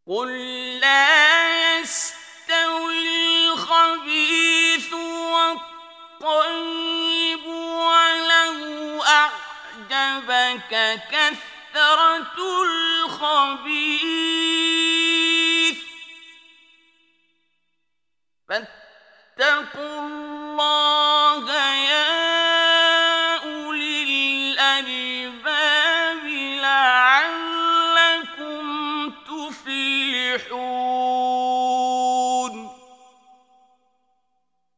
قل لا يستوي الخبيث والطيب ولو أعجبك كثرة الخبيث فاتقوا الله